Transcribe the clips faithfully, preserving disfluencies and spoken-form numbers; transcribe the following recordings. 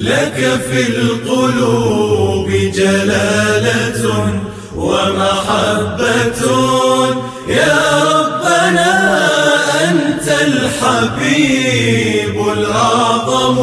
لك في القلوب جلالة ومحبة يا ربنا، أنت الحبيب الأعظم.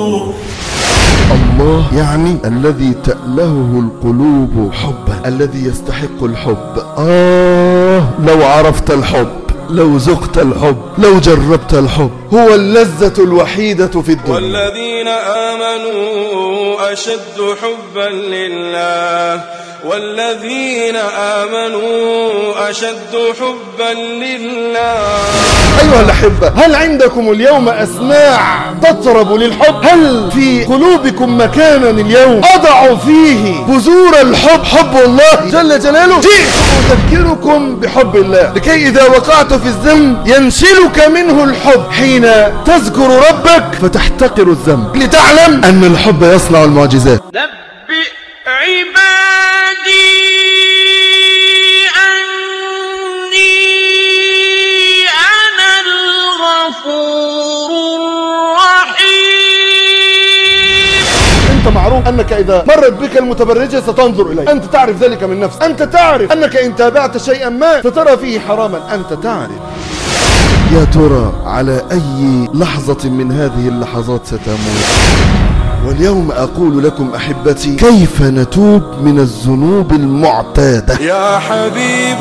الله يعني الذي تألهه القلوب حبا، الذي يستحق الحب. آه لو عرفت الحب، لو ذقت الحب، لو جربت الحب، هو اللذة الوحيدة في الدنيا. والذين آمنوا أشد حبا لله، والذين آمنوا أشد حبا لله. أيها الأحبة، هل عندكم اليوم أسماع تطرب للحب؟ هل في قلوبكم مكانا اليوم أضع فيه بذور الحب، حب الله جل جلاله؟ جئت أذكركم بحب الله، لكي إذا وقعت في الذنب ينشلك منه الحب حين تذكر ربك فتحتقر الذنب، لتعلم أن الحب يصنع المعجزات. نبئ عبادي أني أنا الغفور الرحيم. أنت معروف أنك إذا مرت بك المتبرجة ستنظر إليه، أنت تعرف ذلك من نفسك، أنت تعرف أنك إن تابعت شيئا ما سترى فيه حراما، أنت تعرف. يا ترى على أي لحظة من هذه اللحظات ستموت؟ واليوم أقول لكم أحبتي كيف نتوب من الذنوب المعتادة. يا حبيب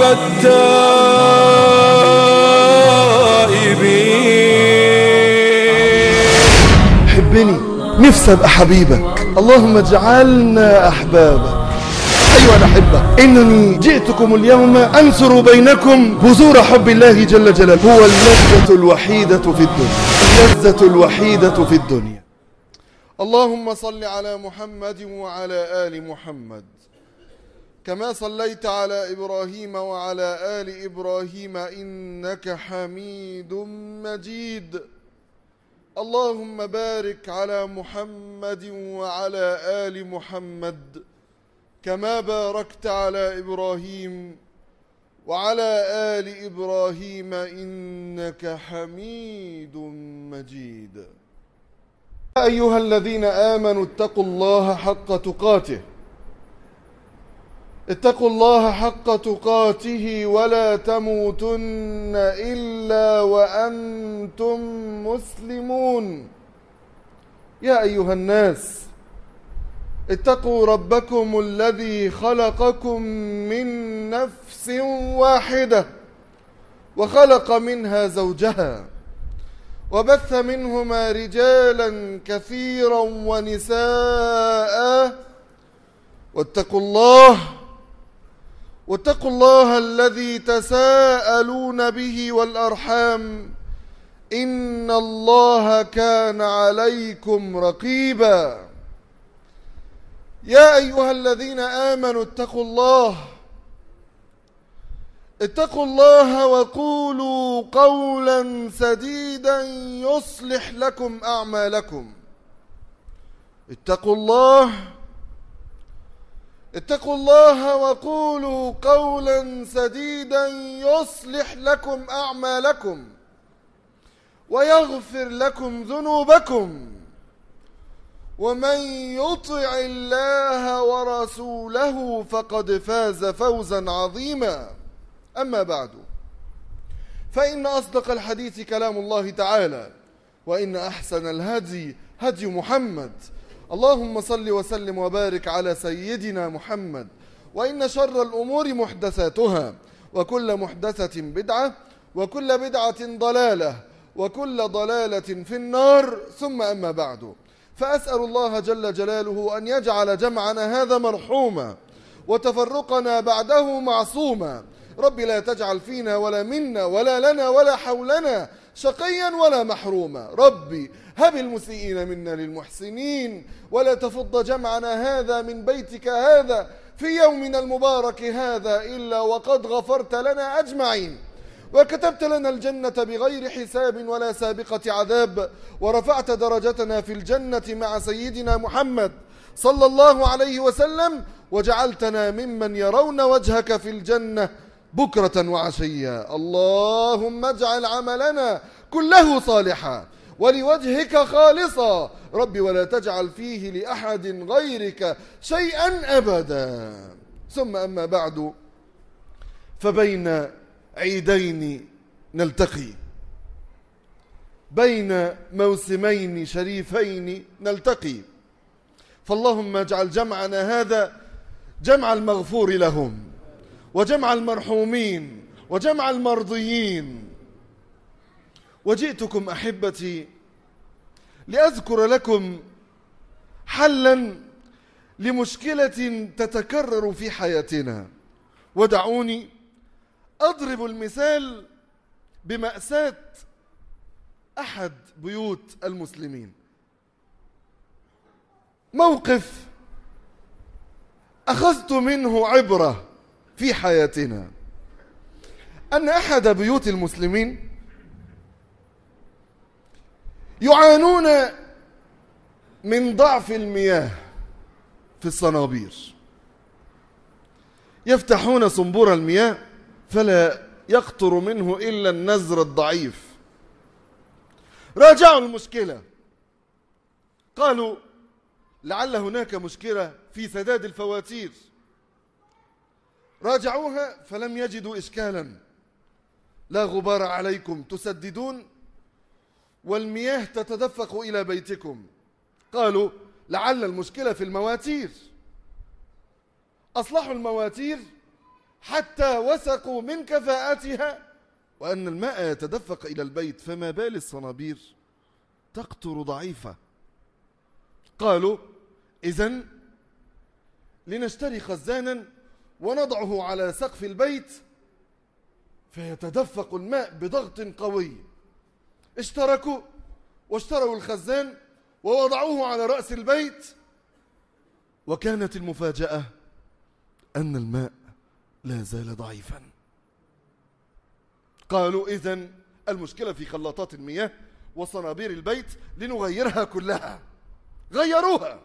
التائبين، حبني، نفسي أبقى حبيبك، اللهم اجعلنا أحبابك. أيها الأحبة، إنني جئتكم اليوم أنثر بينكم بذور حب الله جل جلاله. هو اللذة الوحيدة في الدنيا، اللذة الوحيدة في الدنيا. اللهم صل على محمد وعلى آل محمد كما صليت على إبراهيم وعلى آل إبراهيم إنك حميد مجيد. اللهم بارك على محمد وعلى آل محمد كما باركت على إبراهيم وعلى آل إبراهيم إنك حميد مجيد. يا أيها الذين آمنوا اتقوا الله حق تقاته، اتقوا الله حق تقاته ولا تموتن إلا وأنتم مسلمون. يا أيها الناس اتقوا ربكم الذي خلقكم من نفس واحدة وخلق منها زوجها وبث منهما رجالا كثيرا ونساء، واتقوا الله واتقوا الله الذي تساءلون به والأرحام إن الله كان عليكم رقيبا. يا أيها الذين آمنوا اتقوا الله اتقوا الله وقولوا قولا سديدا يصلح لكم أعمالكم. اتقوا الله اتقوا الله وقولوا قولا سديدا يصلح لكم أعمالكم ويغفر لكم ذنوبكم، ومن يطع الله ورسوله فقد فاز فوزا عظيما. أما بعد، فإن أصدق الحديث كلام الله تعالى، وإن أحسن الهدي هدي محمد. اللهم صل وسلم وبارك على سيدنا محمد. وإن شر الأمور محدثاتها، وكل محدثة بدعة، وكل بدعة ضلالة، وكل ضلالة في النار. ثم أما بعد، فأسأل الله جل جلاله أن يجعل جمعنا هذا مرحوما وتفرقنا بعده معصوما. رب لا تجعل فينا ولا منا ولا لنا ولا حولنا شقيا ولا محروما. ربي هب المسيئين منا للمحسنين، ولا تفض جمعنا هذا من بيتك هذا في يومنا المبارك هذا إلا وقد غفرت لنا أجمعين، وكتبت لنا الجنة بغير حساب ولا سابقة عذاب، ورفعت درجتنا في الجنة مع سيدنا محمد صلى الله عليه وسلم، وجعلتنا ممن يرون وجهك في الجنة بكرة وعشيا. اللهم اجعل عملنا كله صالحا، ولوجهك خالصا ربي ولا تجعل فيه لأحد غيرك شيئا أبدا. ثم أما بعد، فبين عيدين نلتقي، بين موسمين شريفين نلتقي، فاللهم اجعل جمعنا هذا جمع المغفور لهم، وجمع المرحومين، وجمع المرضيين. وجئتكم أحبتي لأذكر لكم حلا لمشكلة تتكرر في حياتنا، ودعوني أضرب المثال بمأساة أحد بيوت المسلمين. موقف أخذت منه عبرة في حياتنا، أن أحد بيوت المسلمين يعانون من ضعف المياه في الصنابير، يفتحون صنبور المياه فلا يقطر منه إلا النزر الضعيف. راجعوا المشكلة، قالوا لعل هناك مشكلة في سداد الفواتير. راجعوها فلم يجدوا إشكالا، لا غبار عليكم، تسددون والمياه تتدفق إلى بيتكم. قالوا لعل المشكلة في المواتير. أصلحوا المواتير حتى وثقوا من كفاءتها وأن الماء يتدفق إلى البيت، فما بال الصنابير تقطر ضعيفة. قالوا إذن لنشتري خزانا ونضعه على سقف البيت فيتدفق الماء بضغط قوي. اشتركوا واشتروا الخزان ووضعوه على رأس البيت، وكانت المفاجأة أن الماء لا زال ضعيفا. قالوا إذن المشكلة في خلاطات المياه وصنابير البيت، لنغيرها كلها. غيروها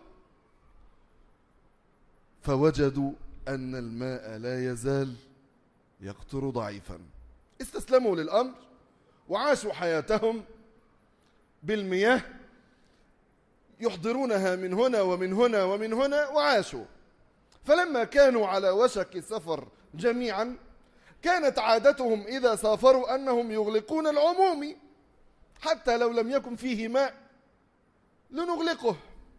فوجدوا أن الماء لا يزال يقطر ضعيفا. استسلموا للأمر وعاشوا حياتهم بالمياه، يحضرونها من هنا ومن هنا ومن هنا وعاشوا. فلما كانوا على وشك السفر جميعا، كانت عادتهم إذا سافروا أنهم يغلقون العموم حتى لو لم يكن فيه ماء لنغلقه.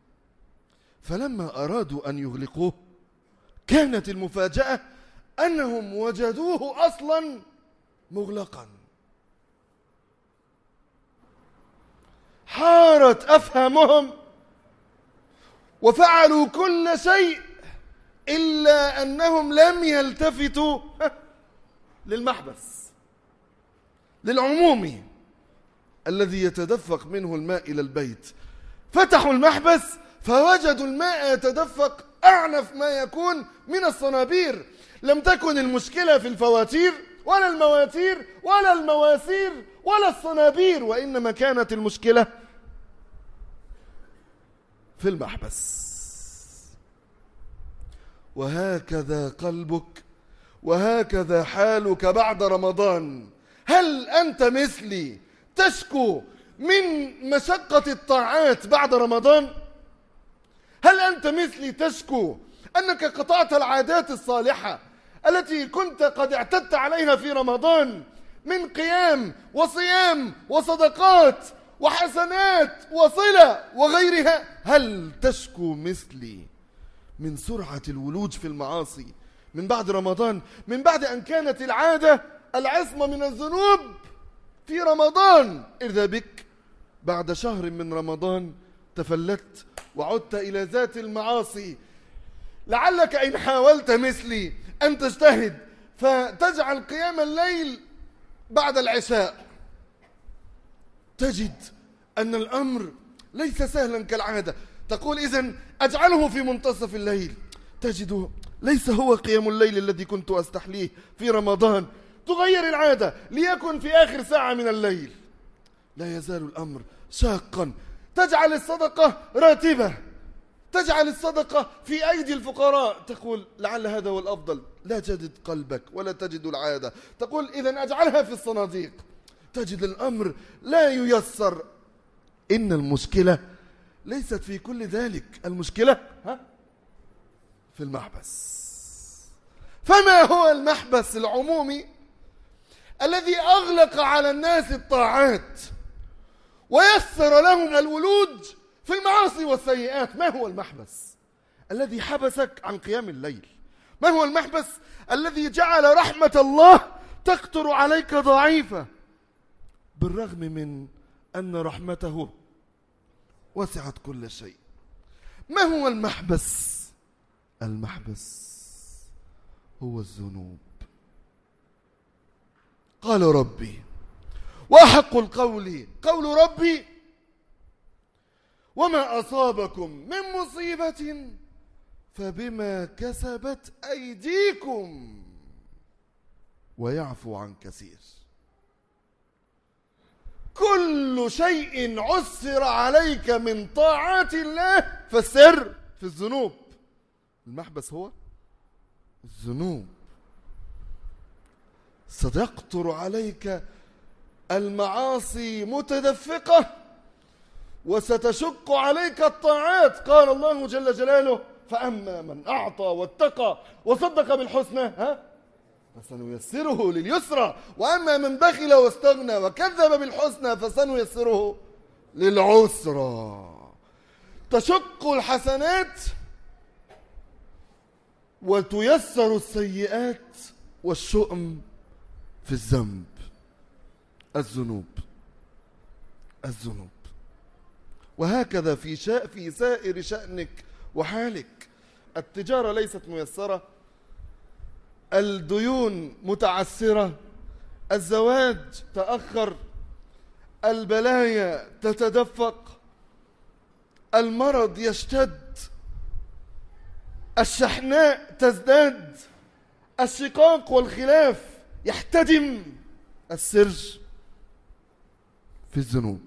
فلما أرادوا أن يغلقوه كانت المفاجأة أنهم وجدوه أصلا مغلقا. حارت أفهامهم وفعلوا كل شيء إلا أنهم لم يلتفتوا للمحبس، للعمومي الذي يتدفق منه الماء إلى البيت. فتحوا المحبس فوجدوا الماء يتدفق أعنف ما يكون من الصنابير. لم تكن المشكلة في الفواتير ولا المواتير ولا المواسير ولا الصنابير، وإنما كانت المشكلة في المحبس. وهكذا قلبك وهكذا حالك بعد رمضان. هل أنت مثلي تشكو من مشقة الطاعات بعد رمضان؟ هل أنت مثلي تشكو أنك قطعت العادات الصالحة التي كنت قد اعتدت عليها في رمضان من قيام وصيام وصدقات وحسنات وصلة وغيرها؟ هل تشكو مثلي من سرعة الولوج في المعاصي من بعد رمضان، من بعد أن كانت العادة العصمة من الذنوب في رمضان؟ إذا بك بعد شهر من رمضان تفلت وعدت إلى ذات المعاصي. لعلك إن حاولت مثلي أن تجتهد فتجعل قيام الليل بعد العشاء تجد أن الأمر ليس سهلا كالعادة. تقول إذن أجعله في منتصف الليل، تجده ليس هو قيام الليل الذي كنت أستحليه في رمضان. تغير العادة ليكن في آخر ساعة من الليل. لا يزال الأمر شاقا. تجعل الصدقة راتبة، تجعل الصدقة في أيدي الفقراء، تقول لعل هذا هو الأفضل. لا تجد قلبك ولا تجد العادة. تقول إذن أجعلها في الصناديق. تجد الأمر لا ييسر إن المشكلة ليست في كل ذلك، المشكلة ها في المحبس. فما هو المحبس العمومي الذي أغلق على الناس الطاعات ويسر لهم الولوج في المعاصي والسيئات؟ ما هو المحبس الذي حبسك عن قيام الليل؟ ما هو المحبس الذي جعل رحمة الله تقطر عليك ضعيفة بالرغم من أن رحمته وسعت كل شيء؟ ما هو المحبس؟ المحبس هو الذنوب. قال ربي وأحق القول قول ربي وما أصابكم من مصيبة فبما كسبت أيديكم ويعفو عن كثير. كل شيء عسر عليك من طاعات الله فالسر في الذنوب. المحبس هو الذنوب. ستقطر عليك المعاصي متدفقة وستشق عليك الطاعات. قال الله جل جلاله فأما من أعطى واتقى وصدق بالحسنى ها فسنيسره لليسرى وأما من بخل واستغنى وكذب بالحسنى فسنيسره للعسرى. تشق الحسنات وتيسر السيئات والشؤم في الذنب. الذنوب الذنوب وهكذا في شاء في سائر شأنك وحالك. التجارة ليست ميسرة، الديون متعسرة، الزواج تأخر، البلايا تتدفق، المرض يشتد، الشحناء تزداد، الشقاق والخلاف يحتدم. السر في الذنوب،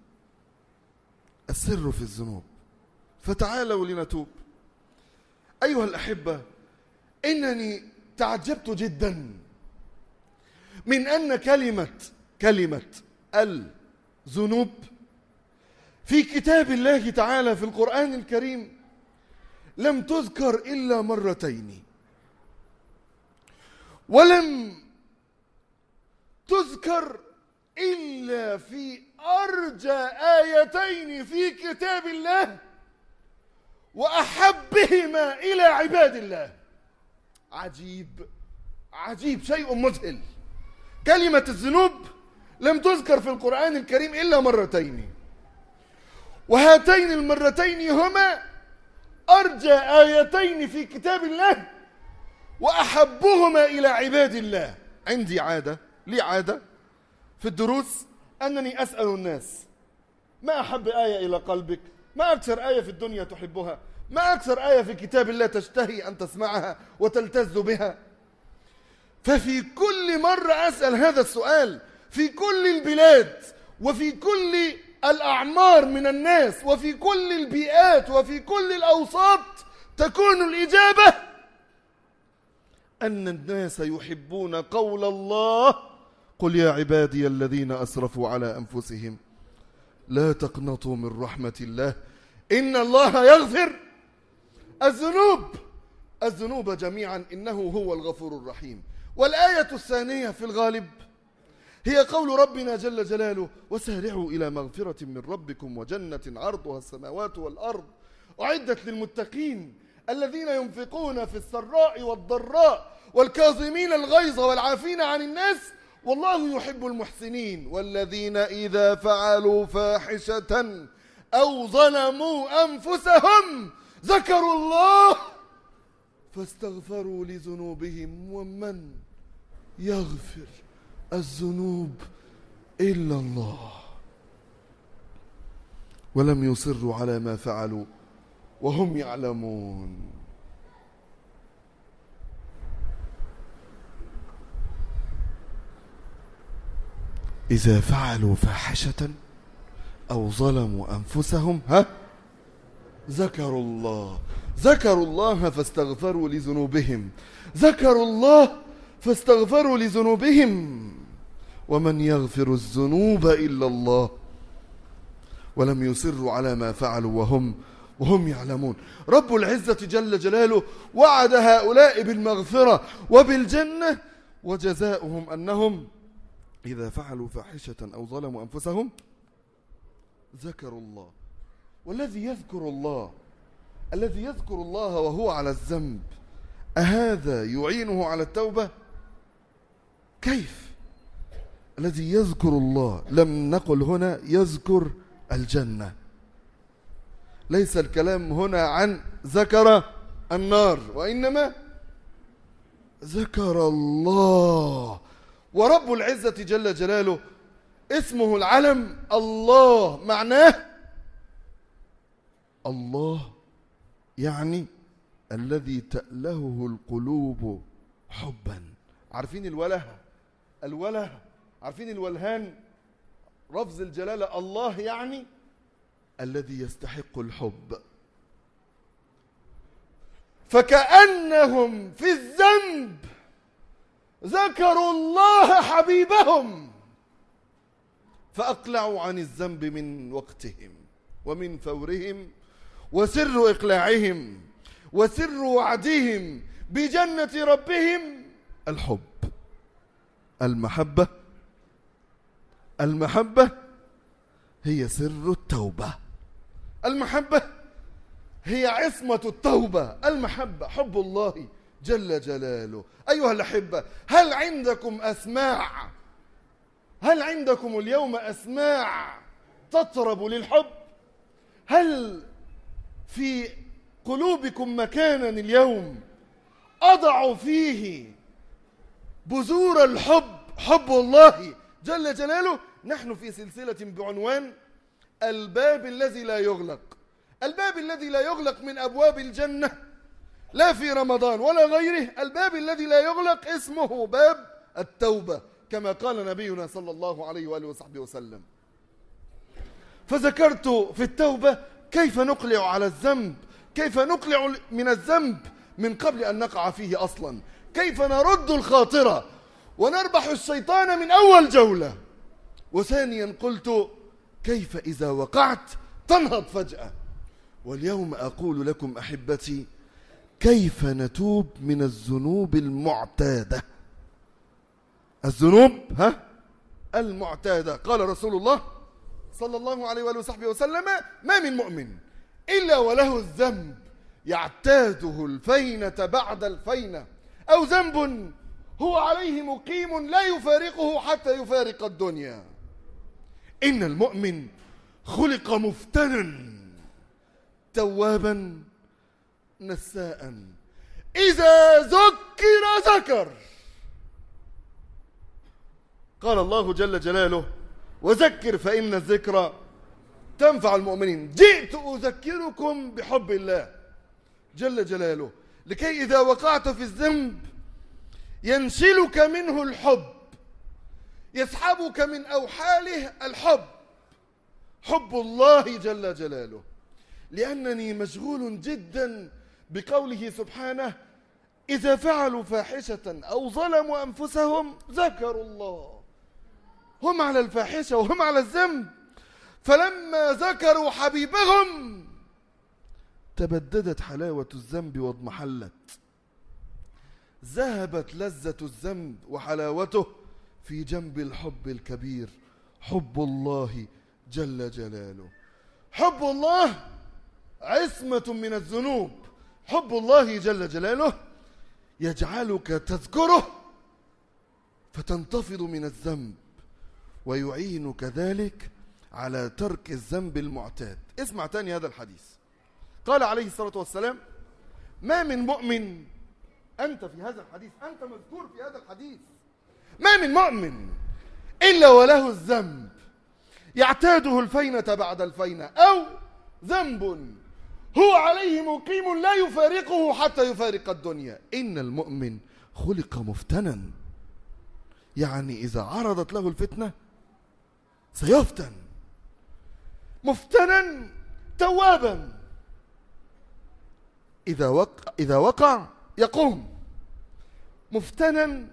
السر في الذنوب. فتعالوا لنتوب. أيها الأحبة، إنني تعجبت جدا من أن كلمة كلمة الذنوب في كتاب الله تعالى في القرآن الكريم لم تذكر إلا مرتين، ولم تذكر إلا في أرجى آيتين في كتاب الله وأحبهما إلى عباد الله. عجيب عجيب، شيء مذهل. كلمة الذنوب لم تذكر في القرآن الكريم إلا مرتين، وهاتين المرتين هما أرجى آيتين في كتاب الله وأحبهما إلى عباد الله. عندي عادة لي عادة في الدروس أنني أسأل الناس ما أحب آية إلى قلبك؟ ما أكثر آية في الدنيا تحبها؟ ما أكثر آية في كتاب الله تشتهي أن تسمعها وتلتذ بها؟ ففي كل مرة أسأل هذا السؤال في كل البلاد وفي كل الأعمار من الناس وفي كل البيئات وفي كل الأوساط تكون الإجابة أن الناس يحبون قول الله قل يا عبادي الذين أسرفوا على أنفسهم لا تقنطوا من رحمة الله إن الله يغفر الذنوب الذنوب جميعا إنه هو الغفور الرحيم. والآية الثانية في الغالب هي قول ربنا جل جلاله وسارعوا إلى مغفرة من ربكم وجنة عرضها السماوات والأرض أعدت للمتقين الذين ينفقون في السراء والضراء والكاظمين الغيظ والعافين عن الناس والله يحب المحسنين والذين إذا فعلوا فاحشة أو ظلموا أنفسهم ذكروا الله فاستغفروا لذنوبهم ومن يغفر الذنوب إلا الله ولم يصروا على ما فعلوا وهم يعلمون. إذا فعلوا فاحشة أو ظلموا أنفسهم ها ذكروا الله ذكروا الله فاستغفروا لذنوبهم ذكروا الله فاستغفروا لذنوبهم ومن يغفر الذنوب إلا الله ولم يصروا على ما فعلوا وهم وهم يعلمون. رب العزة جل جلاله وعد هؤلاء بالمغفرة وبالجنة، وجزاؤهم أنهم إذا فعلوا فاحشة أو ظلموا أنفسهم ذكروا الله. والذي يذكر الله الذي يذكر الله وهو على الذنب، أهذا يعينه على التوبة؟ كيف؟ الذي يذكر الله، لم نقل هنا يذكر الجنة، ليس الكلام هنا عن ذكر النار، وإنما ذكر الله. ورب العزة جل جلاله اسمه العلم الله، معناه الله يعني الذي تألهه القلوب حبا. عارفين الوله الوله عارفين الولهان، رفض الجلالة الله يعني الذي يستحق الحب. فكأنهم في الذنب ذكروا الله حبيبهم فأقلعوا عن الذنب من وقتهم ومن فورهم، وسر إقلاعهم وسر وعدهم بجنة ربهم الحب. المحبة المحبة هي سر التوبة، المحبة هي عصمة التوبة. المحبة حب الله جل جلاله. أيها الأحبة، هل عندكم أسماع هل عندكم اليوم أسماع تطرب للحب؟ هل في قلوبكم مكانا اليوم أضع فيه بذور الحب، حب الله جل جلاله؟ نحن في سلسلة بعنوان الباب الذي لا يغلق. الباب الذي لا يغلق من أبواب الجنة، لا في رمضان ولا غيره. الباب الذي لا يغلق اسمه باب التوبة، كما قال نبينا صلى الله عليه وآله وصحبه وسلم. فذكرت في التوبة كيف نقلع على الذنب، كيف نقلع من الذنب من قبل أن نقع فيه أصلا، كيف نرد الخاطرة ونربح الشيطان من أول جولة. وثانيا قلت كيف إذا وقعت تنهض فجأة. واليوم أقول لكم أحبتي كيف نتوب من الذنوب المعتادة. الذنوب ها المعتادة. قال رسول الله صلى الله عليه وآله وصحبه وسلم: ما من مؤمن إلا وله الذنب يعتاده الفينة بعد الفينة، أو ذنب هو عليه مقيم لا يفارقه حتى يفارق الدنيا. إن المؤمن خلق مفتنا توابا نساء، إذا ذكر ذكر. قال الله جل جلاله: وذكر فإن الذكرى تنفع المؤمنين. جئت أذكركم بحب الله جل جلاله، لكي إذا وقعت في الذنب ينشلك منه الحب، يسحبك من أوحاله الحب، حب الله جل جلاله. لأنني مشغول جدا بقوله سبحانه: إذا فعلوا فاحشة أو ظلموا أنفسهم ذكروا الله. هم على الفاحشة وهم على الذنب، فلما ذكروا حبيبهم تبددت حلاوة الذنب واضمحلت، ذهبت لذة الذنب وحلاوته في جنب الحب الكبير، حب الله جل جلاله. حب الله عصمة من الذنوب. حب الله جل جلاله يجعلك تذكره فتنتفض من الذنب، ويعينك ذلك على ترك الذنب المعتاد. اسمع تاني هذا الحديث. قال عليه الصلاة والسلام: ما من مؤمن، أنت في هذا الحديث، أنت مذكور في هذا الحديث، ما من مؤمن إلا وله الذنب يعتاده الفينة بعد الفينة، أو ذنب هو عليه مقيم لا يفارقه حتى يفارق الدنيا. إن المؤمن خلق مفتنا، يعني إذا عرضت له الفتنة سيفتن. مفتنا توابا، إذا وقع, إذا وقع يقوم. مفتنا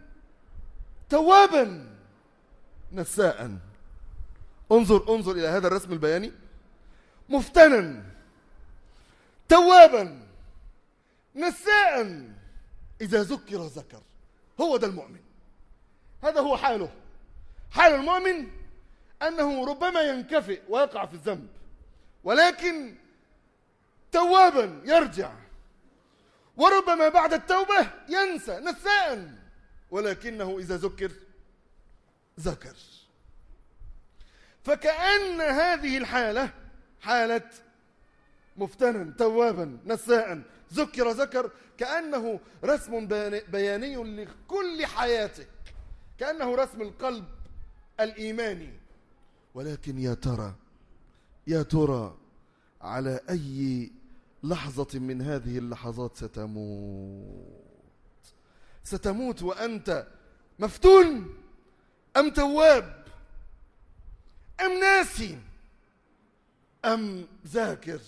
توابا نساء. انظر انظر إلى هذا الرسم البياني. مفتنا توابا نساء إذا ذكر ذكر. هو ده المؤمن، هذا هو حاله. حال المؤمن أنه ربما ينكفئ ويقع في الذنب، ولكن توابا يرجع، وربما بعد التوبة ينسى نساء، ولكنه إذا ذكر ذكر. فكأن هذه الحالة حالة مفتنا توابا نساء ذكر ذكر، كأنه رسم بياني لكل حياتك، كأنه رسم القلب الإيماني. ولكن يا ترى يا ترى على أي لحظة من هذه اللحظات ستموت؟ ستموت وأنت مفتون أم تواب أم ناسي أم ذاكر؟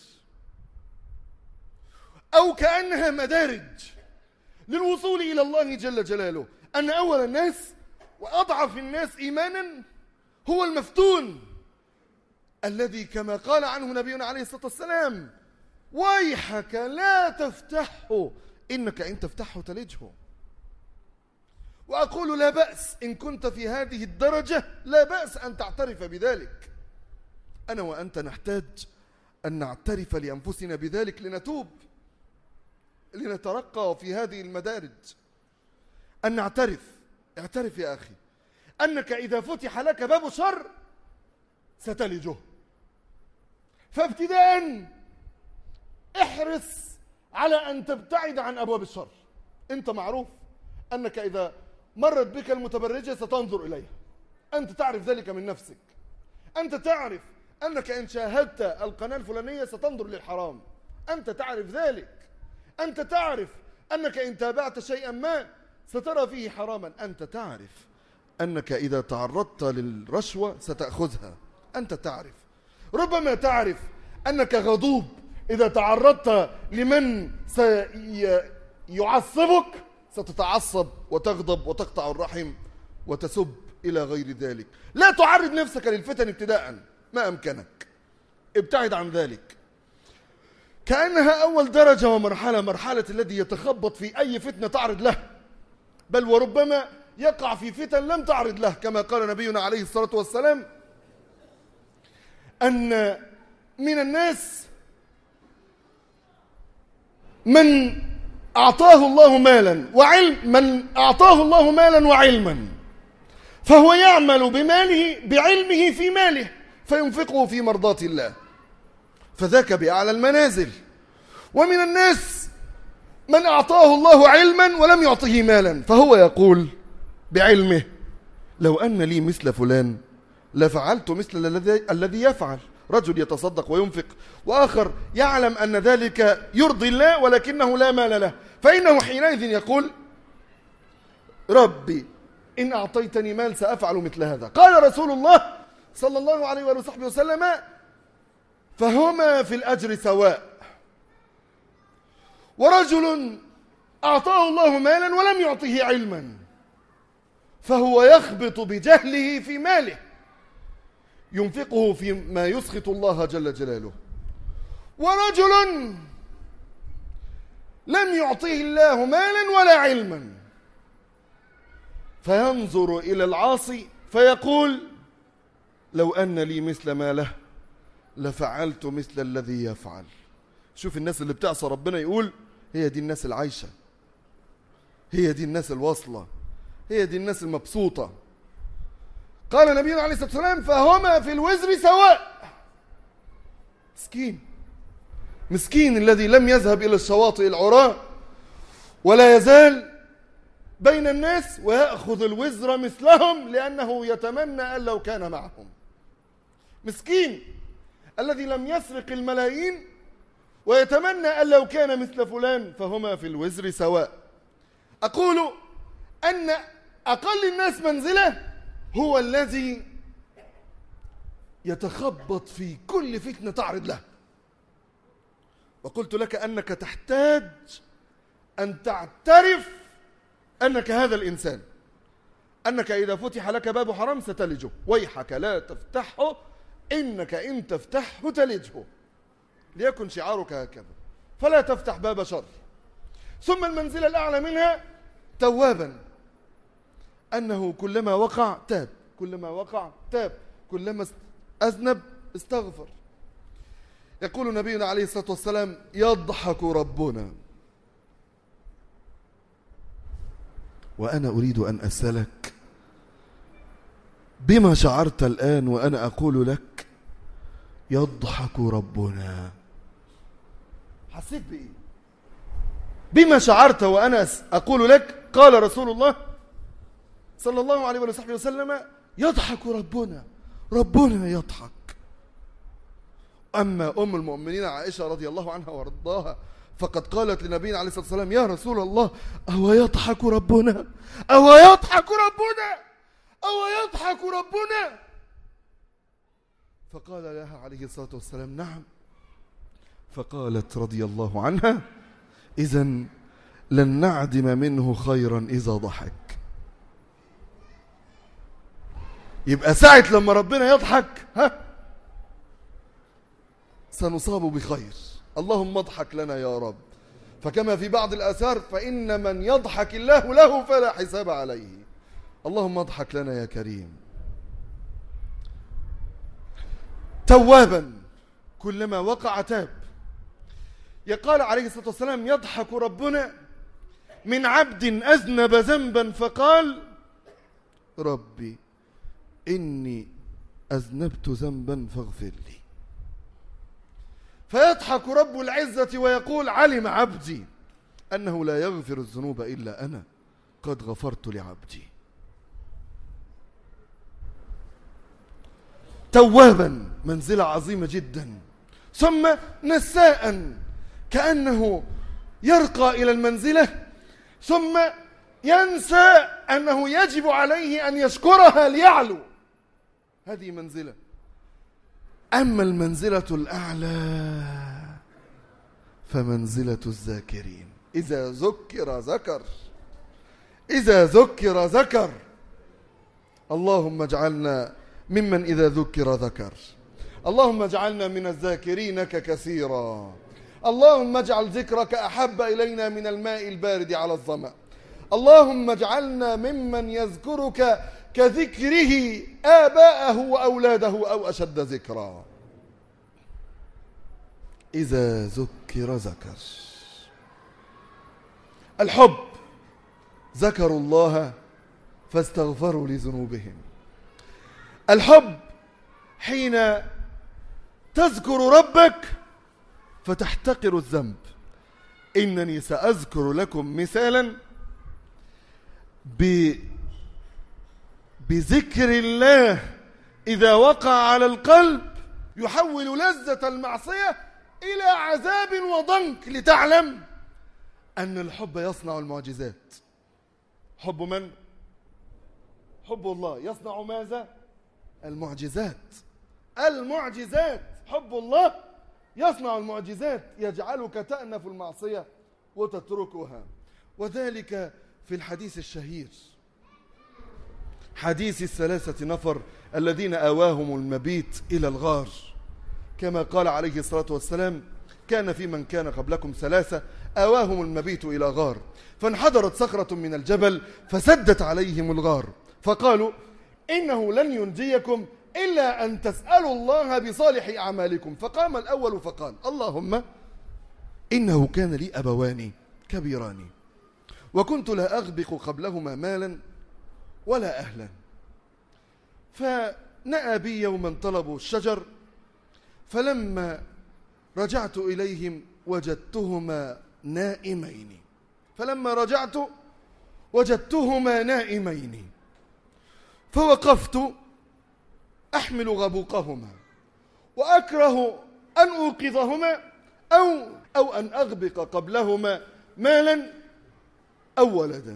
أو كأنها مدارج للوصول إلى الله جل جلاله، أن أول الناس وأضعف الناس إيمانا هو المفتون، الذي كما قال عنه نبينا عليه الصلاة والسلام: ويحك لا تفتحه إنك إن تفتحه تلجه. وأقول لا بأس إن كنت في هذه الدرجة، لا بأس أن تعترف بذلك. أنا وأنت نحتاج أن نعترف لأنفسنا بذلك لنتوب، لنترقى في هذه المدارج. أن نعترف، اعترف يا أخي أنك إذا فتح لك باب شر ستلجه. فابتداء احرص على أن تبتعد عن أبواب الشر. أنت معروف أنك إذا مرت بك المتبرجة ستنظر إليها، أنت تعرف ذلك من نفسك. أنت تعرف أنك إن شاهدت القناة الفلانية ستنظر للحرام، أنت تعرف ذلك. أنت تعرف أنك إن تابعت شيئا ما سترى فيه حراما. أنت تعرف أنك إذا تعرضت للرشوة ستأخذها. أنت تعرف، ربما تعرف أنك غضوب إذا تعرضت لمن سيعصبك ستتعصب وتغضب وتقطع الرحم وتسب إلى غير ذلك. لا تعرض نفسك للفتن ابتداء ما أمكنك، ابتعد عن ذلك. كأنها أول درجة ومرحلة، مرحلة الذي يتخبط في أي فتنة تعرض له، بل وربما يقع في فتن لم تعرض له، كما قال نبينا عليه الصلاة والسلام أن من الناس من أعطاه الله مالا وعلم من أعطاه الله مالا وعلما، فهو يعمل بماله بعلمه في ماله فينفقه في مرضاة الله، فذاك بأعلى المنازل. ومن الناس من أعطاه الله علما ولم يعطه مالا، فهو يقول بعلمه: لو أن لي مثل فلان لفعلت مثل الذي الذي يفعل. رجل يتصدق وينفق، وآخر يعلم أن ذلك يرضي الله ولكنه لا مال له، فإنه حينئذ يقول: ربي إن أعطيتني مال سأفعل مثل هذا. قال رسول الله صلى الله عليه وآله وصحبه وسلم: فهما في الأجر سواء. ورجل أعطاه الله مالا ولم يعطه علما، فهو يخبط بجهله في ماله ينفقه فيما يسخط الله جل جلاله. ورجل لم يعطيه الله مالا ولا علما، فينظر إلى العاصي فيقول: لو أن لي مثل ما له لفعلت مثل الذي يفعل. شوف الناس اللي بتعصى ربنا، يقول: هي دي الناس العايشة، هي دي الناس الواصلة، هي دي الناس المبسوطة. قال نبينا عليه الصلاة والسلام: فهما في الوزر سواء. مسكين مسكين الذي لم يذهب إلى الشواطئ العراة ولا يزال بين الناس ويأخذ الوزر مثلهم لأنه يتمنى أن لو كان معهم. مسكين الذي لم يسرق الملايين ويتمنى أن لو كان مثل فلان. فهما في الوزر سواء. أقول أن أقل الناس منزلة هو الذي يتخبط في كل فتنة تعرض له. وقلت لك أنك تحتاج أن تعترف أنك هذا الإنسان، أنك إذا فتح لك باب حرام ستلجه. ويحك لا تفتحه إنك إن تفتحه تلجه. ليكن شعارك هكذا، فلا تفتح باب شر. ثم المنزلة الأعلى منها توابا، أنه كلما وقع تاب، كلما وقع تاب، كلما أذنب استغفر. يقول نبينا عليه الصلاة والسلام: يضحك ربنا. وأنا أريد أن أسألك، بما شعرت الآن وأنا أقول لك يضحك ربنا؟ حسيت بإيه؟ بما شعرت وأنا أقول لك قال رسول الله صلى الله عليه وصحبه وسلم: يضحك ربنا، ربنا يضحك. أما أم المؤمنين عائشة رضي الله عنها وارضاها فقد قالت لنبينا عليه الصلاة والسلام: يا رسول الله، أو يضحك ربنا، أو يضحك ربنا، أو يضحك ربنا؟ فقال لها عليه الصلاة والسلام: نعم. فقالت رضي الله عنها: إذن لن نعدم منه خيرا إذا ضحك. يبقى ساعة لما ربنا يضحك ها سنصاب بخير. اللهم اضحك لنا يا رب. فكما في بعض الآثار: فإن من يضحك الله له فلا حساب عليه. اللهم اضحك لنا يا كريم. توابا، كلما وقع تاب. يقال عليه الصلاة والسلام: يضحك ربنا من عبد أذنب ذنبا فقال: ربي إني أذنبت ذنبا فاغفر لي. فيضحك رب العزة ويقول: علم عبدي أنه لا يغفر الذنوب إلا أنا، قد غفرت لعبدي. توابا، منزلة عظيمة جدا. ثم نساء، كأنه يرقى إلى المنزلة ثم ينسى أنه يجب عليه أن يشكرها ليعلو. هذه منزلة. أما المنزلة الأعلى فمنزلة الذاكرين. إذا ذكر ذكر، إذا ذكر ذكر. اللهم اجعلنا ممن إذا ذكر ذكر. اللهم اجعلنا من الذاكرينك كثيرا. اللهم اجعل ذكرك أحب إلينا من الماء البارد على الظمأ. اللهم اجعلنا ممن يذكرك كذكره آباءه وأولاده أو أشد ذكرا. إذا ذكر ذكر. الحب، ذكروا الله فاستغفروا لذنوبهم. الحب حين تذكر ربك فتحتقر الذنب. إنني سأذكر لكم مثالا ب بذكر الله إذا وقع على القلب يحول لذة المعصية إلى عذاب وضنك، لتعلم أن الحب يصنع المعجزات. حب من؟ حب الله يصنع ماذا؟ المعجزات. المعجزات. حب الله يصنع المعجزات، يجعلك تأنف المعصية وتتركها. وذلك في الحديث الشهير، حديث الثلاثة نفر الذين آواهم المبيت إلى الغار، كما قال عليه الصلاة والسلام: كان في من كان قبلكم ثلاثة آواهم المبيت إلى غار، فانحدرت صخرة من الجبل فسدت عليهم الغار، فقالوا: إنه لن ينجيكم إلا أن تسألوا الله بصالح أعمالكم. فقام الأول فقال: اللهم إنه كان لي أبوان كبيران وكنت لا أغبق قبلهما مالا ولا أهلا، فنأى بي يوما طلبوا الشجر، فلما رجعت إليهم وجدتهما نائمين فلما رجعت وجدتهما نائمين فوقفت أحمل غبوقهما وأكره أن أوقظهما أو, أو أن أغبق قبلهما مالا أو ولدا.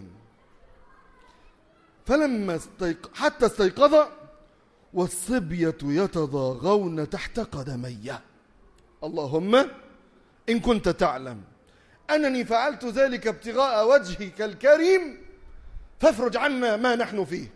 فلما استيق... حتى استيقظ والصبية يتضاغون تحت قدمي. اللهم إن كنت تعلم أنني فعلت ذلك ابتغاء وجهك الكريم فافرج عنا ما نحن فيه.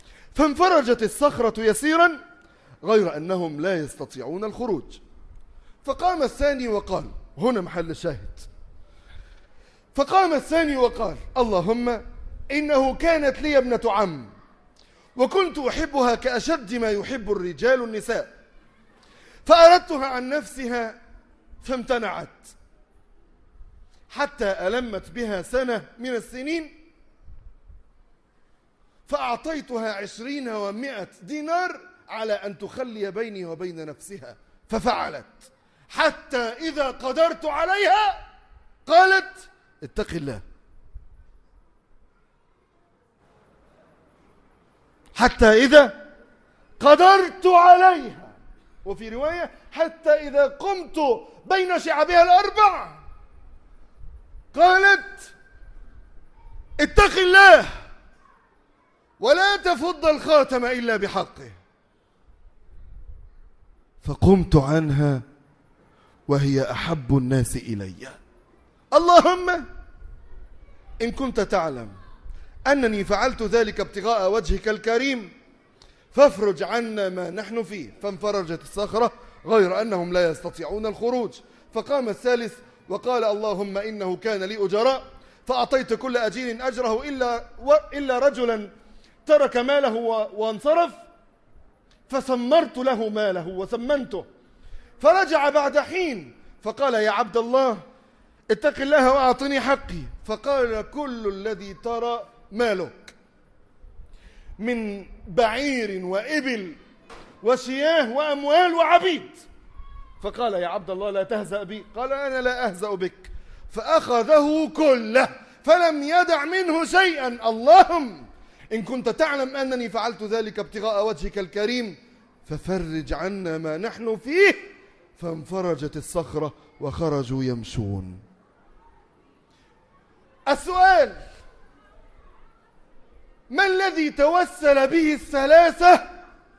فانفرجت الصخرة يسيرا غير أنهم لا يستطيعون الخروج. فقام الثاني وقال، هنا محل الشاهد، فقام الثاني وقال: اللهم إنه كانت لي ابنة عم وكنت أحبها كأشد ما يحب الرجال النساء، فأردتها عن نفسها فامتنعت حتى ألمت بها سنة من السنين، فأعطيتها عشرين ومائة دينار على أن تخلي بيني وبين نفسها، ففعلت حتى إذا قدرت عليها قالت: اتق الله. حتى إذا قدرت عليها، وفي رواية حتى إذا قمت بين شعبها الأربع قالت: اتق الله ولا تفض الخاتم إلا بحقه. فقمت عنها وهي أحب الناس إلي. اللهم إن كنت تعلم أنني فعلت ذلك ابتغاء وجهك الكريم فافرج عنا ما نحن فيه. فانفرجت الصخرة غير أنهم لا يستطيعون الخروج. فقام الثالث وقال: اللهم إنه كان لي أجراء فأعطيت كل أجير أجره إلا, إلا رجلا ترك ماله وانصرف، فسمرت له ماله وثمنته. فرجع بعد حين فقال: يا عبد الله اتق الله وأعطني حقي. فقال: كل الذي ترى مالك من بعير وإبل وشياه وأموال وعبيد. فقال: يا عبد الله لا تهزأ بي. قال: أنا لا أهزأ بك. فأخذه كله فلم يدع منه شيئا. اللهم إن كنت تعلم أنني فعلت ذلك ابتغاء وجهك الكريم ففرج عنا ما نحن فيه. فانفرجت الصخرة وخرجوا يمشون. السؤال: ما الذي توسل به الثلاثة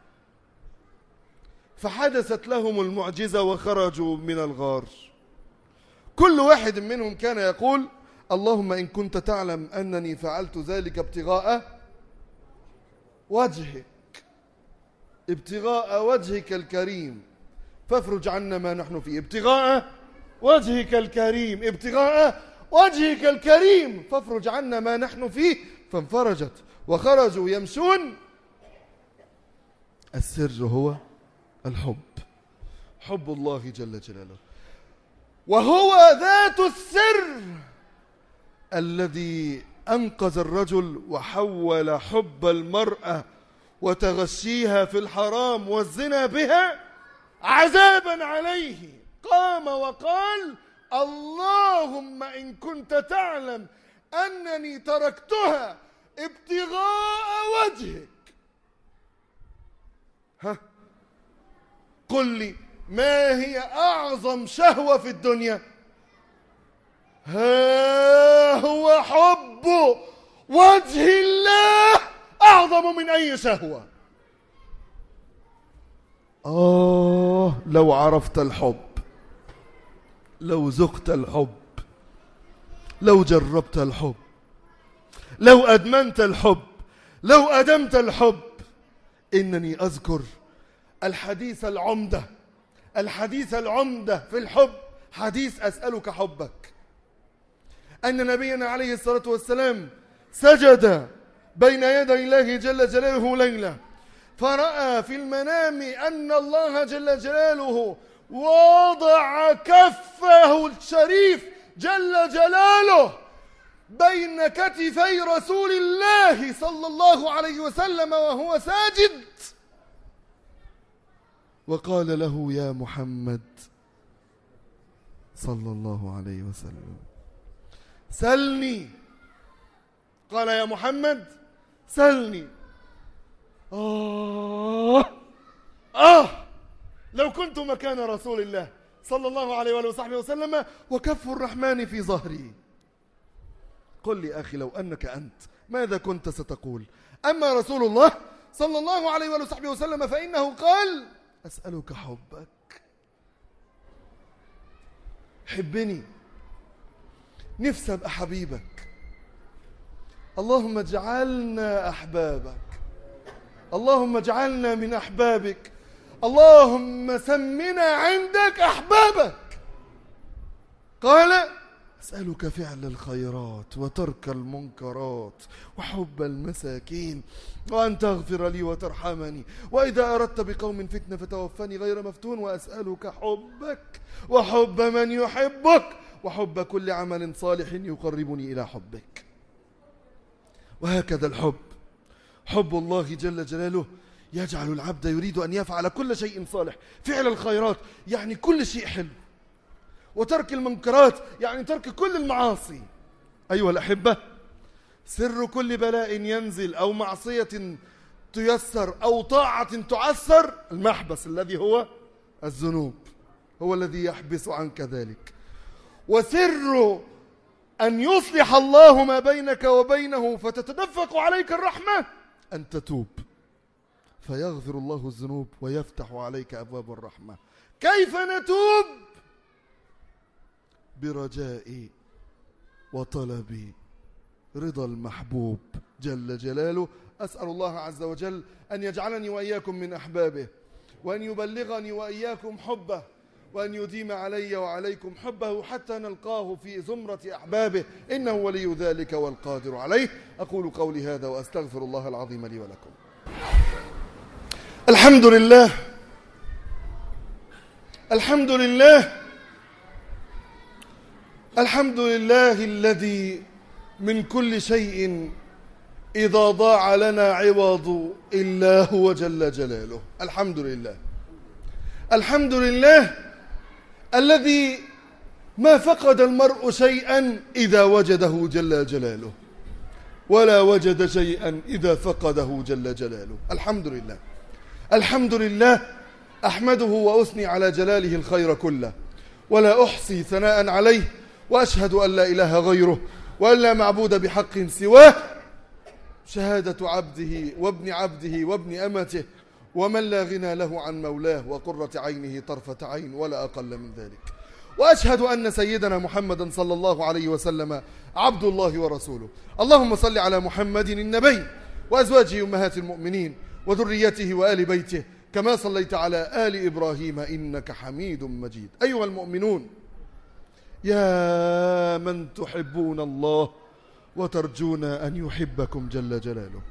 فحدثت لهم المعجزة وخرجوا من الغار؟ كل واحد منهم كان يقول: اللهم إن كنت تعلم أنني فعلت ذلك ابتغاء وجهك ابتغاء وجهك الكريم فافرج عنا ما نحن فيه. ابتغاء وجهك الكريم ابتغاء وجهك الكريم فافرج عنا ما نحن فيه. فانفرجت وخرجوا يمشون. السر هو الحب، حب الله جل جلاله، وهو ذات السر الذي أنقذ الرجل وحول حب المرأة وتغشيها في الحرام والزنا بها عذابا عليه. قام وقال: اللهم إن كنت تعلم أنني تركتها ابتغاء وجهك، ها قل لي ما هي أعظم شهوة في الدنيا؟ ها هو حب وجه الله أعظم من أي شهوة. آه لو عرفت الحب، لو ذقت الحب، لو جربت الحب، لو أدمنت الحب، لو أدمت الحب. إنني أذكر الحديث العمدة الحديث العمدة في الحب، حديث أسألك حبك، أن نبينا عليه الصلاة والسلام سجد بين يدي الله جل جلاله ليلة، فرأى في المنام أن الله جل جلاله وضع كفه الشريف جل جلاله بين كتفي رسول الله صلى الله عليه وسلم وهو ساجد، وقال له: يا محمد صلى الله عليه وسلم سلني. قال: يا محمد سلني. آه آه لو كنت مكان رسول الله صلى الله عليه وآله وصحبه وسلم وكف الرحمن في ظهري. قل لي أخي، لو أنك أنت ماذا كنت ستقول؟ أما رسول الله صلى الله عليه وآله وصحبه وسلم فإنه قال: أسألك حبك. حبني، نفسي أبقى حبيبك. اللهم اجعلنا أحبابك، اللهم اجعلنا من أحبابك، اللهم سمنا عندك أحبابك. قال أسألك فعل الخيرات وترك المنكرات وحب المساكين وأن تغفر لي وترحمني وإذا أردت بقوم فتنة فتوفني غير مفتون وأسألك حبك وحب من يحبك وحب كل عمل صالح يقربني إلى حبك. وهكذا الحب، حب الله جل جلاله يجعل العبد يريد أن يفعل كل شيء صالح. فعل الخيرات يعني كل شيء حلو، وترك المنكرات يعني ترك كل المعاصي. أيها الأحبة، سر كل بلاء ينزل أو معصية تيسر أو طاعة تعسر المحبس الذي هو الذنوب، هو الذي يحبس عنك ذلك. وسر أن يصلح الله ما بينك وبينه فتتدفق عليك الرحمة أن تتوب، فيغفر الله الذنوب ويفتح عليك أبواب الرحمة. كيف نتوب؟ برجاء وطلب رضا المحبوب جل جلاله. أسأل الله عز وجل أن يجعلني وإياكم من أحبابه، وأن يبلغني وإياكم حبه، وأن يديم علي وعليكم حبه حتى نلقاه في زمرة أحبابه، إنه ولي ذلك والقادر عليه. أقول قولي هذا وأستغفر الله العظيم لي ولكم. الحمد لله، الحمد لله، الحمد لله الذي من كل شيء إذا ضاع لنا عوض إلا هو جل جلاله. الحمد لله، الحمد لله الذي ما فقد المرء شيئا إذا وجده جل جلاله، ولا وجد شيئا إذا فقده جل جلاله. الحمد لله، الحمد لله. أحمده وأثني على جلاله الخير كله، ولا أحصي ثناء عليه، وأشهد أن لا إله غيره وأن لا معبود بحق سواه، شهادة عبده وابن عبده وابن أمته، ومن لا غنى له عن مولاه وقرة عينه طرفة عين ولا أقل من ذلك. وأشهد أن سيدنا محمدا صلى الله عليه وسلم عبد الله ورسوله. اللهم صل على محمد النبي وأزواجه أمهات المؤمنين وذريته وآل بيته كما صليت على آل إبراهيم إنك حميد مجيد. أيها المؤمنون، يا من تحبون الله وترجون أن يحبكم جل جلاله،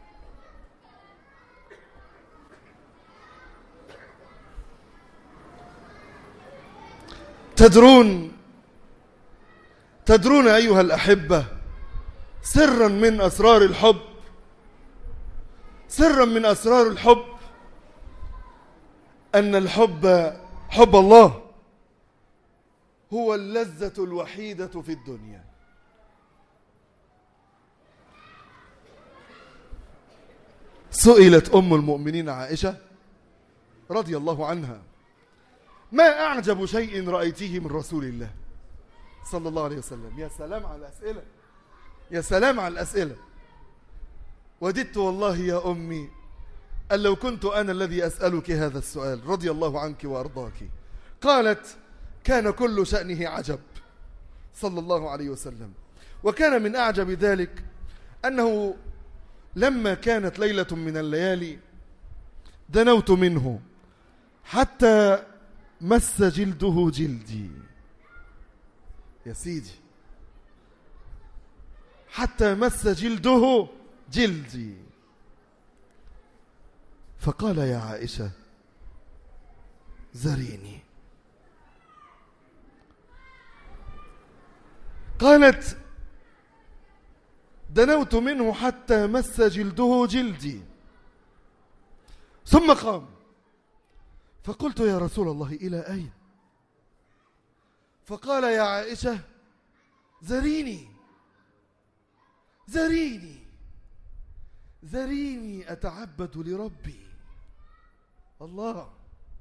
تدرون تدرون أيها الأحبة سرا من أسرار الحب، سرا من أسرار الحب أن الحب، حب الله، هو اللذة الوحيدة في الدنيا. سئلت أم المؤمنين عائشة رضي الله عنها: ما أعجب شيء رأيته من رسول الله صلى الله عليه وسلم؟ يا سلام على الأسئلة، يا سلام على الأسئلة. وددت والله يا أمي أن لو كنت أنا الذي أسألك هذا السؤال رضي الله عنك وأرضاك. قالت: كان كل شأنه عجب صلى الله عليه وسلم، وكان من أعجب ذلك أنه لما كانت ليلة من الليالي دنوت منه حتى مس جلده جلدي. يا سيدي، حتى مس جلده جلدي. فقال: يا عائشة زريني. قالت: دنوت منه حتى مس جلده جلدي، ثم قام. فقلت: يا رسول الله إلى أين؟ فقال: يا عائشة زريني زريني زريني أتعبد لربي. الله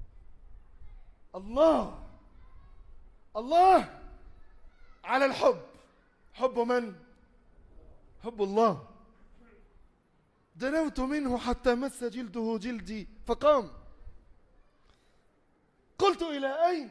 الله الله على الحب. حب من؟ حب الله. دنوت منه حتى مس جلده جلدي فقام. قلت: إلى أين؟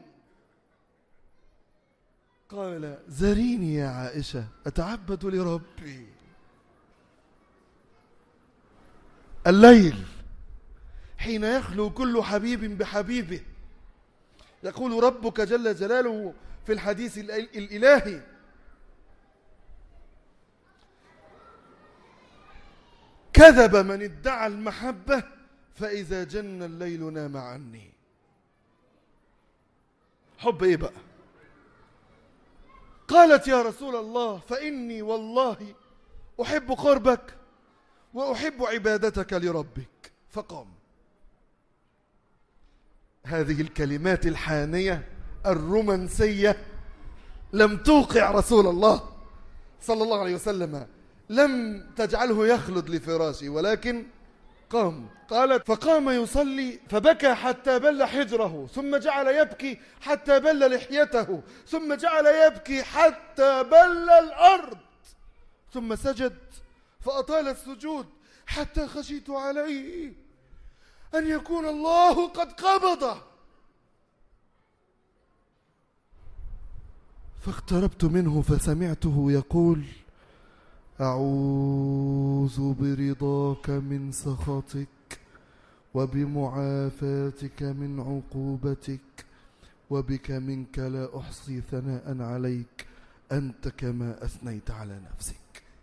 قال: زريني يا عائشة أتعبد لربي. الليل حين يخلو كل حبيب بحبيبه. يقول ربك جل جلاله في الحديث الإلهي: كذب من ادعى المحبة فإذا جن الليل نام عني. حب إيه بقى؟ قالت: يا رسول الله، فإني والله أحب قربك وأحب عبادتك لربك. فقام. هذه الكلمات الحانية الرومانسية لم توقع رسول الله صلى الله عليه وسلم، لم تجعله يخلد لفراشه، ولكن قام. قالت: فقام يصلي فبكى حتى بل حجره، ثم جعل يبكي حتى بل لحيته، ثم جعل يبكي حتى بل الأرض، ثم سجد فأطال السجود حتى خشيت عليه أن يكون الله قد قبضه، فاقتربت منه فسمعته يقول: أعوذ برضاك من سخطك وبمعافاتك من عقوبتك وبك منك لا أحصي ثناء عليك أنت كما أثنيت على نفسك.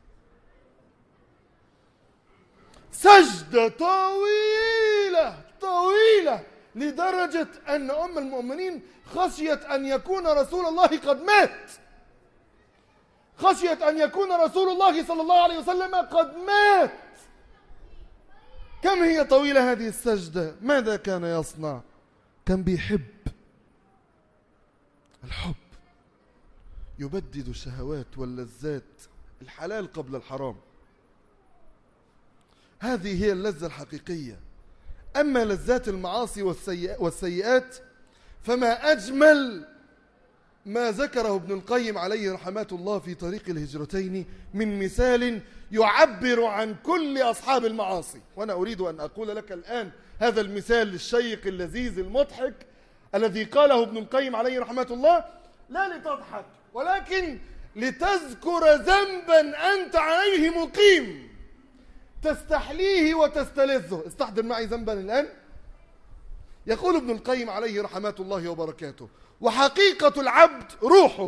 سجدة طويلة طويلة لدرجة أن أم المؤمنين خشيت أن يكون رسول الله قد مات، خشيت أن يكون رسول الله صلى الله عليه وسلم قد مات. كم هي طويلة هذه السجدة؟ ماذا كان يصنع؟ كان بيحب. الحب يبدد الشهوات واللذات، الحلال قبل الحرام. هذه هي اللذة الحقيقية. أما لذات المعاصي والسيئات فما أجمل ما ذكره ابن القيم عليه رحمة الله في طريق الهجرتين من مثال يعبر عن كل أصحاب المعاصي. وأنا أريد أن أقول لك الآن هذا المثال الشيق اللذيذ المضحك الذي قاله ابن القيم عليه رحمة الله، لا لتضحك ولكن لتذكر ذنبا أنت عليه مقيم تستحليه وتستلذه. استحضر معي ذنبا الآن. يقول ابن القيم عليه رحمة الله وبركاته: وحقيقة العبد روحه،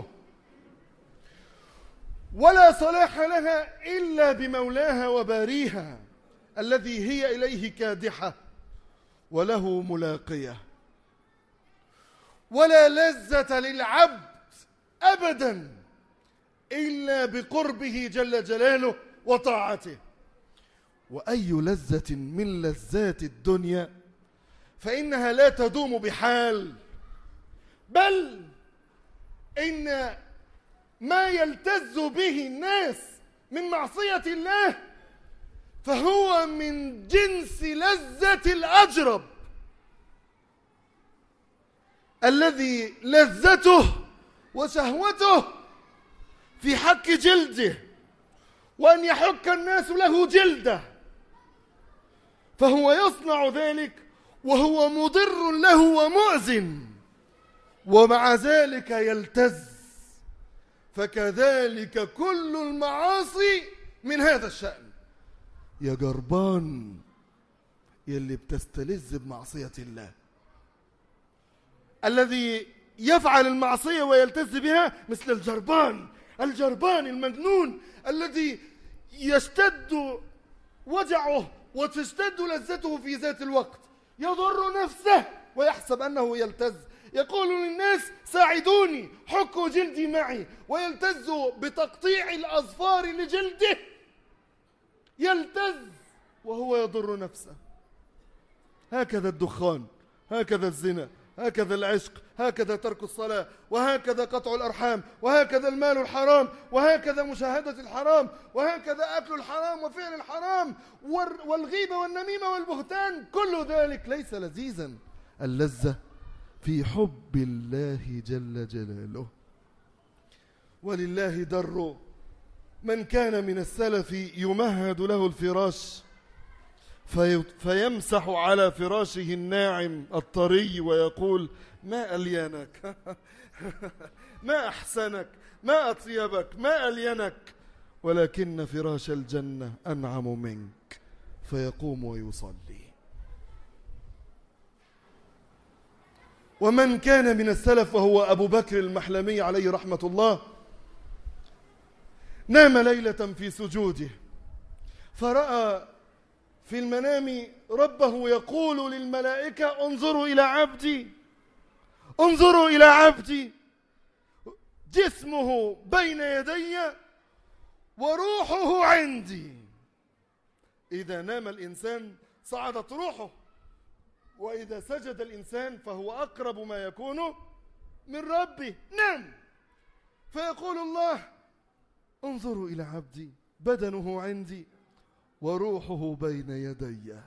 ولا صلاح لها إلا بمولاها وباريها الذي هي إليه كادحة وله ملاقية، ولا لذة للعبد أبدا إلا بقربه جل جلاله وطاعته. وأي لذة من لذات الدنيا فإنها لا تدوم بحال، بل إن ما يلتز به الناس من معصية الله فهو من جنس لذة الأجرب الذي لذته وشهوته في حك جلده، وأن يحك الناس له جلده، فهو يصنع ذلك وهو مضر له ومؤذن، ومع ذلك يلتز. فكذلك كل المعاصي من هذا الشأن. يا جربان يلي بتستلذ بمعصية الله، الذي يفعل المعصية ويلتز بها مثل الجربان الجربان المجنون الذي يشتد وجعه وتشتد لذته في ذات الوقت، يضر نفسه ويحسب أنه يلتز، يقول للناس ساعدوني حكوا جلدي معي، ويلتز بتقطيع الأظفار لجلده، يلتز وهو يضر نفسه. هكذا الدخان، هكذا الزنا، هكذا العشق، هكذا ترك الصلاة، وهكذا قطع الأرحام، وهكذا المال الحرام، وهكذا مشاهدة الحرام، وهكذا أكل الحرام وفعل الحرام والغيبة والنميمة والبهتان. كل ذلك ليس لذيذا. اللذة في حب الله جل جلاله. ولله در من كان من السلف يمهد له الفراش في فيمسح على فراشه الناعم الطري ويقول: ما ألينك ما أحسنك ما أطيبك ما ألينك، ولكن فراش الجنة أنعم منك، فيقوم ويصلي. ومن كان من السلف وهو أبو بكر المحلمي عليه رحمة الله نام ليلة في سجوده فرأى في المنام ربه يقول للملائكة انظروا إلى عبدي انظروا إلى عبدي جسمه بين يدي وروحه عندي. إذا نام الإنسان صعدت روحه، وإذا سجد الإنسان فهو أقرب ما يكون من ربه. نام فيقول الله انظروا إلى عبدي بدنه عندي وروحه بين يدي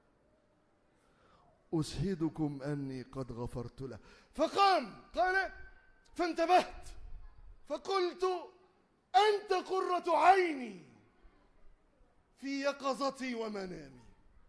أشهدكم أني قد غفرت له. فقام قال فانتبهت فقلت أنت قرة عيني في يقظتي ومنامي.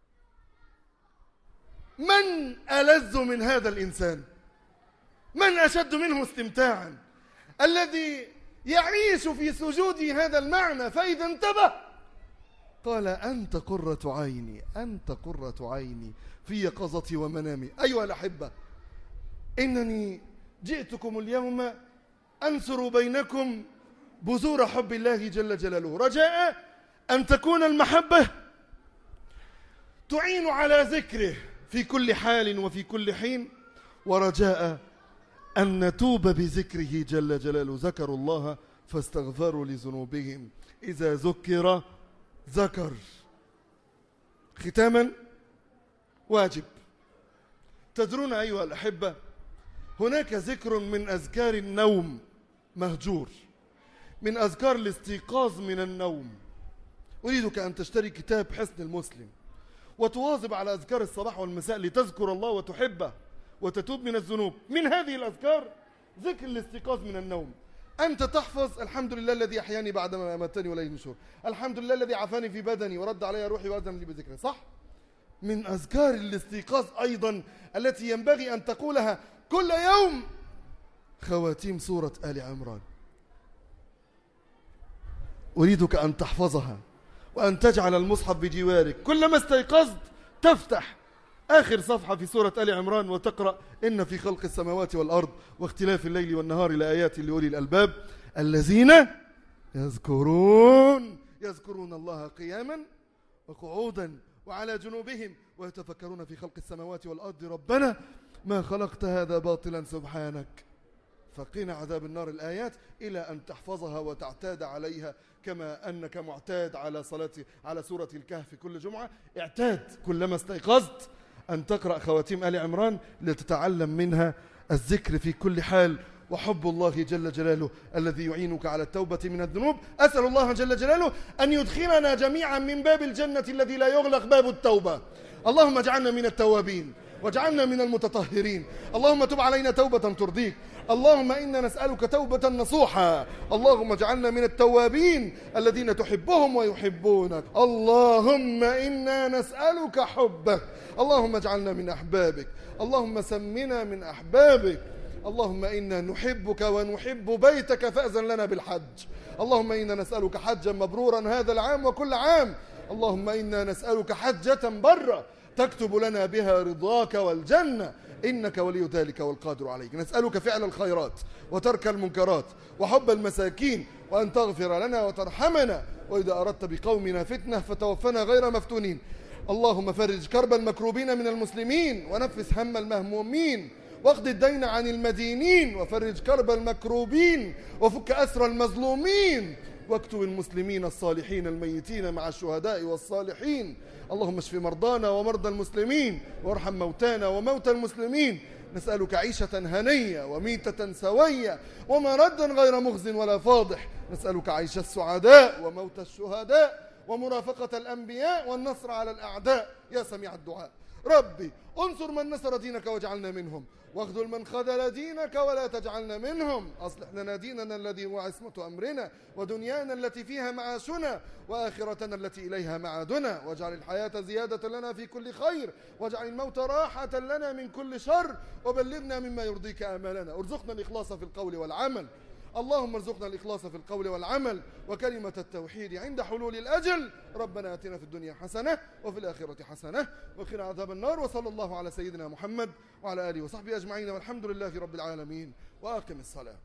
من ألذ من هذا الإنسان؟ من أشد منه استمتاعا؟ الذي يعيش في سجوده هذا المعنى، فإذا انتبه قال أنت قرة عيني أنت قرة عيني في يقظتي ومنامي. أيها الأحبة، إنني جئتكم اليوم أنثر بينكم بذور حب الله جل جلاله، رجاء أن تكون المحبة تعين على ذكره في كل حال وفي كل حين، ورجاء أن نتوب بذكره جل جلاله. ذكروا الله فاستغفروا لذنوبهم إذا ذكر ذكر. ختاما، واجب. تدرون أيها الأحبة، هناك ذكر من أذكار النوم مهجور، من أذكار الاستيقاظ من النوم. أريدك أن تشتري كتاب حصن المسلم وتواظب على أذكار الصباح والمساء لتذكر الله وتحبه وتتوب من الذنوب. من هذه الأذكار ذكر الاستيقاظ من النوم. أنت تحفظ الحمد لله الذي أحياني بعدما أماتني وإليه النشور، الحمد لله الذي عافاني في بدني ورد علي روحي وأذن لي بذكره، صح؟ من أذكار الاستيقاظ أيضا التي ينبغي أن تقولها كل يوم خواتيم سورة آل عمران. أريدك أن تحفظها وأن تجعل المصحف بجوارك، كلما استيقظت تفتح آخر صفحة في سورة آل عمران وتقرأ إن في خلق السماوات والأرض واختلاف الليل والنهار لآيات لأولي الألباب الذين يذكرون يذكرون الله قياما وقعودا وعلى جنوبهم ويتفكرون في خلق السماوات والأرض ربنا ما خلقت هذا باطلا سبحانك فقنا عذاب النار. الآيات إلى أن تحفظها وتعتاد عليها كما أنك معتاد على صلاة على سورة الكهف كل جمعة. اعتاد كلما استيقظت أن تقرأ خواتيم آل عمران لتتعلم منها الذكر في كل حال وحب الله جل جلاله الذي يعينك على التوبة من الذنوب. أسأل الله جل جلاله أن يدخلنا جميعا من باب الجنة الذي لا يغلق باب التوبة. اللهم اجعلنا من التوابين واجعلنا من المتطهرين. اللهم تب علينا توبة ترضيك. اللهم إنا نسألك توبة نصوحا. اللهم اجعلنا من التوابين الذين تحبهم ويحبونك. اللهم إنا نسألك حبك. اللهم اجعلنا من أحبابك. اللهم سمنا من أحبابك. اللهم إنا نحبك ونحب بيتك فأذن لنا بالحج. اللهم إنا نسألك حجا مبرورا هذا العام وكل عام. اللهم إنا نسألك حجة برة تكتب لنا بها رضاك والجنة إنك ولي ذلك والقادر عليك. نسألك فعل الخيرات وترك المنكرات وحب المساكين وأن تغفر لنا وترحمنا، وإذا أردت بقومنا فتنة فتوفنا غير مفتونين. اللهم فرج كرب المكروبين من المسلمين ونفس هم المهمومين واقض الدين عن المدينين وفرج كرب المكروبين وفك أسر المظلومين واكتب المسلمين الصالحين الميتين مع الشهداء والصالحين. اللهم اشف مرضانا ومرضى المسلمين وارحم موتانا وموتى المسلمين. نسألك عيشة هنية وميتة سوية ومردا غير مخز ولا فاضح. نسألك عيش السعداء وموت الشهداء ومرافقة الأنبياء والنصر على الأعداء يا سميع الدعاء. ربي انصر من نصر دينك واجعلنا منهم، واخذل من خذل دينك ولا تجعلنا منهم. أصلح لنا ديننا الذي هو عصمة أمرنا ودنيانا التي فيها معاشنا وآخرتنا التي إليها معادنا، واجعل الحياة زيادة لنا في كل خير واجعل الموت راحة لنا من كل شر وبلغنا مما يرضيك آمالنا. ارزقنا الإخلاص في القول والعمل. اللهم ارزقنا الإخلاص في القول والعمل وكلمة التوحيد عند حلول الأجل. ربنا آتنا في الدنيا حسنة وفي الآخرة حسنة وقنا عذاب النار. وصلى الله على سيدنا محمد وعلى آله وصحبه أجمعين والحمد لله رب العالمين. وأقم الصلاة.